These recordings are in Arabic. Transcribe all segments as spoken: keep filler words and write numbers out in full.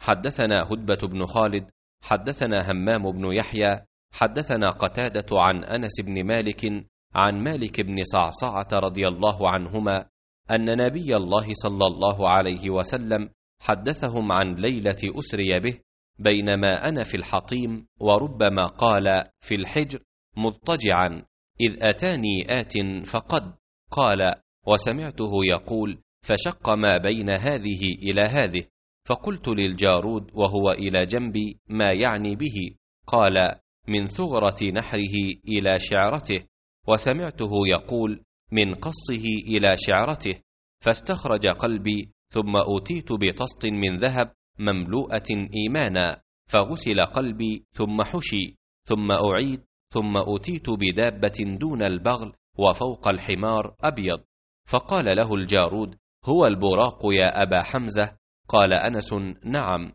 حدثنا هدبة بن خالد حدثنا همام بن يحيى حدثنا قتادة عن أنس بن مالك عن مالك بن صعصعة رضي الله عنهما أن نبي الله صلى الله عليه وسلم حدثهم عن ليلة أسري به بينما أنا في الحطيم، وربما قال في الحجر مضطجعا، إذ أتاني آت فقد قال: وسمعته يقول: فشق ما بين هذه إلى هذه، فقلت للجارود وهو إلى جنبي: ما يعني به؟ قال: من ثغرة نحره إلى شعرته. وسمعته يقول: من قصه إلى شعرته. فاستخرج قلبي، ثم أوتيت بطست من ذهب مملوءة إيمانا، فغسل قلبي ثم حشي، ثم أعيد، ثم أوتيت بدابة دون البغل وفوق الحمار أبيض. فقال له الجارود: هو البراق يا أبا حمزة؟ قال أنس: نعم.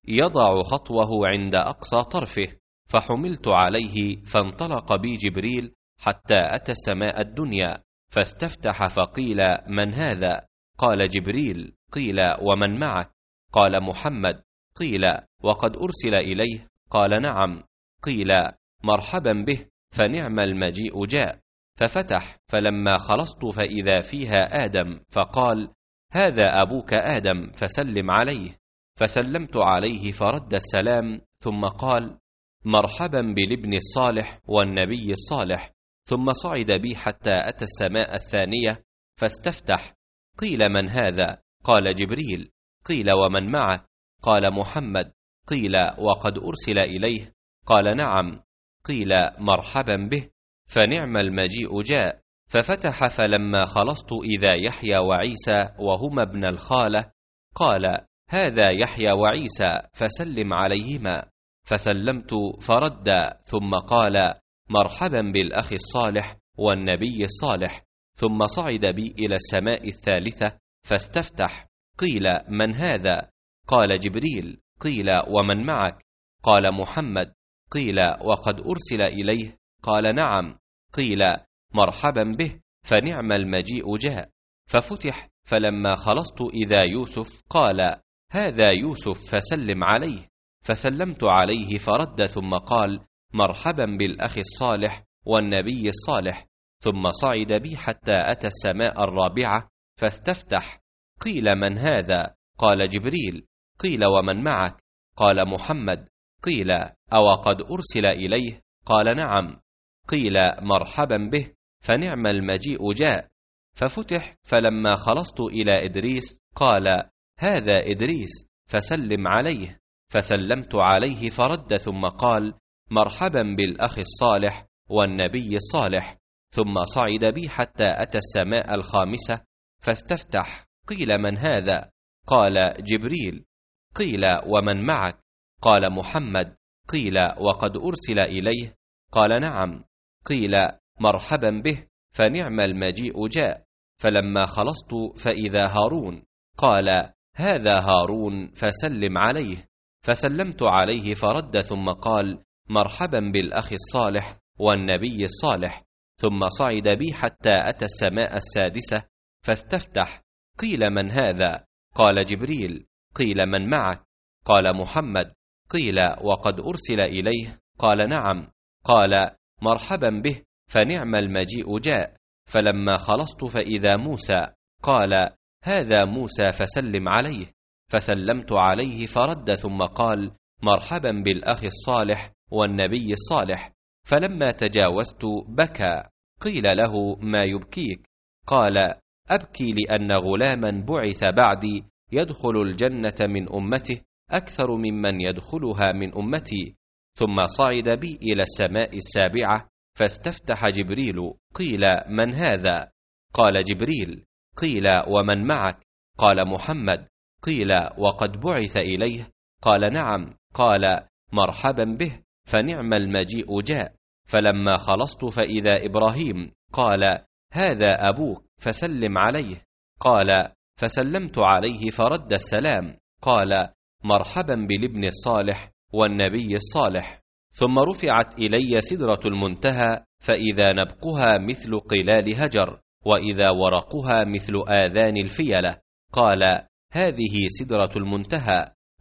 يضع خطوه عند أقصى طرفه، فحملت عليه، فانطلق بي جبريل حتى أتى السماء الدنيا، فاستفتح فقيل: من هذا؟ قال: جبريل. قيل: ومن معك؟ قال: محمد. قيل: وقد أرسل إليه؟ قال: نعم. قيل: مرحبا به، فنعم المجيء جاء. ففتح، فلما خلصت فإذا فيها آدم، فقال: هذا أبوك آدم، فسلم عليه. فسلمت عليه فرد السلام، ثم قال: مرحبا بالابن الصالح والنبي الصالح. ثم صعد بي حتى أتى السماء الثانية، فاستفتح. قيل: من هذا؟ قال: جبريل. قيل: ومن معك؟ قال: محمد. قيل: وقد أرسل إليه؟ قال: نعم. قيل: مرحبا به، فنعم المجيء جاء. ففتح، فلما خلصت إذا يحيى وعيسى وهما ابن الخالة. قال: هذا يحيى وعيسى، فسلم عليهما. فسلمت فرد، ثم قال: مرحبا بالأخ الصالح والنبي الصالح. ثم صعد بي إلى السماء الثالثة، فاستفتح. قيل: من هذا؟ قال: جبريل. قيل: ومن معك؟ قال: محمد. قيل: وقد أرسل إليه؟ قال: نعم. قيل: مرحبا به، فنعم المجيء جاء. ففتح، فلما خلصت إذا يوسف. قال: هذا يوسف، فسلم عليه. فسلمت عليه فرد، ثم قال: مرحبا بالأخ الصالح والنبي الصالح. ثم صعد بي حتى أتى السماء الرابعة، فاستفتح. قيل: من هذا؟ قال: جبريل. قيل: ومن معك؟ قال: محمد. قيل: أو قد أرسل إليه؟ قال: نعم. قيل: مرحبا به، فنعم المجيء جاء. ففتح، فلما خلصت إلى إدريس. قال: هذا إدريس، فسلم عليه. فسلمت عليه فرد، ثم قال: مرحبا بالأخ الصالح والنبي الصالح. ثم صعد بي حتى أتى السماء الخامسة، فاستفتح. قيل: من هذا؟ قال: جبريل. قيل: ومن معك؟ قال: محمد. قيل: وقد أرسل إليه؟ قال: نعم. قيل: مرحبا به، فنعم المجيء جاء. فلما خلصت فإذا هارون. قال: هذا هارون، فسلم عليه. فسلمت عليه فرد، ثم قال: مرحبا بالأخ الصالح والنبي الصالح. ثم صعد بي حتى أتى السماء السادسة، فاستفتح. قيل: من هذا؟ قال: جبريل. قيل: من معك؟ قال: محمد. قيل: وقد أرسل إليه؟ قال: نعم. قال: مرحبا به، فنعم المجيء جاء. فلما خلصت فإذا موسى. قال: هذا موسى، فسلم عليه. فسلمت عليه فرد، ثم قال: مرحبا بالأخ الصالح والنبي الصالح. فلما تجاوزت بكى. قيل له: ما يبكيك؟ قال: أبكي لأن غلاما بعث بعدي يدخل الجنة من أمته أكثر ممن يدخلها من أمتي. ثم صعد بي إلى السماء السابعة، فاستفتح جبريل. قيل: من هذا؟ قال: جبريل. قيل: ومن معك؟ قال: محمد. قيل: وقد بعث إليه؟ قال: نعم. قال: مرحبا به، فنعم المجيء جاء. فلما خلصت فإذا إبراهيم. قال: هذا أبوك، فسلم عليه. قال: فسلمت عليه فرد السلام. قال: مرحبا بالابن الصالح والنبي الصالح. ثم رفعت إلي سدرة المنتهى، فإذا نبقها مثل قلال هجر، وإذا ورقها مثل آذان الفيلة. قال: هذه سدرة المنتهى.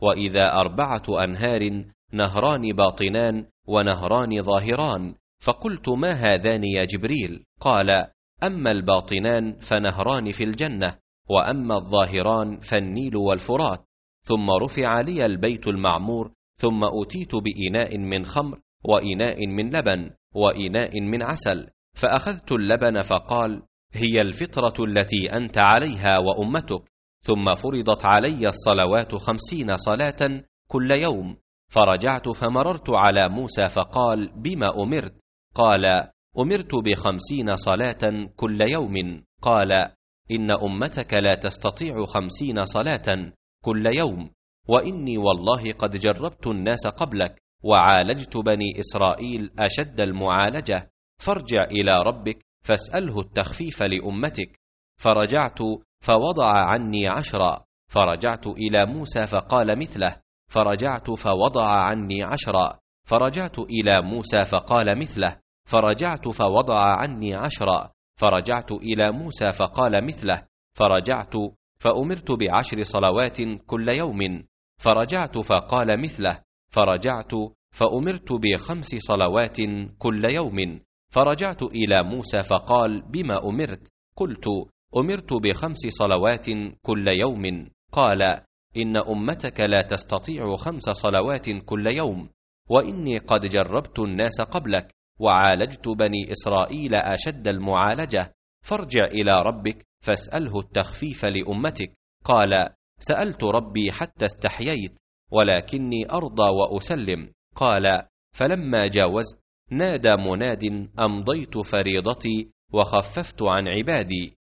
وإذا أربعة أنهار، نهران باطنان ونهران ظاهران. فقلت: ما هذان يا جبريل؟ قال: أما الباطنان فنهران في الجنة، وأما الظاهران فالنيل والفرات. ثم رفع لي البيت المعمور، ثم أتيت بإناء من خمر، وإناء من لبن، وإناء من عسل، فأخذت اللبن فقال: هي الفطرة التي أنت عليها وأمتك. ثم فرضت علي الصلوات خمسين صلاة كل يوم. فرجعت فمررت على موسى فقال: بما أمرت؟ قال: أمرت بخمسين صلاة كل يوم. قال: إن أمتك لا تستطيع خمسين صلاة كل يوم، وإني والله قد جربت الناس قبلك وعالجت بني إسرائيل أشد المعالجة، فارجع إلى ربك فاسأله التخفيف لأمتك. فرجعت فوضع عني عشرا. فرجعت إلى موسى فقال مثله. فرجعت فوضع عني عشرا. فرجعت إلى موسى فقال مثله. فرجعت فوضع عني عشرا. فرجعت إلى موسى فقال مثله. فرجعت فأمرت بعشر صلوات كل يوم. فرجعت فقال مثله. فرجعت فأمرت بخمس صلوات كل يوم. فرجعت إلى موسى فقال: بما أمرت؟ قلت: أمرت بخمس صلوات كل يوم. قال: إن أمتك لا تستطيع خمس صلوات كل يوم، وإني قد جربت الناس قبلك وعالجت بني إسرائيل أشد المعالجة، فارجع إلى ربك فاسأله التخفيف لأمتك. قال: سألت ربي حتى استحييت، ولكني أرضى وأسلم. قال: فلما جاوزت نادى مناد: أمضيت فريضتي وخففت عن عبادي.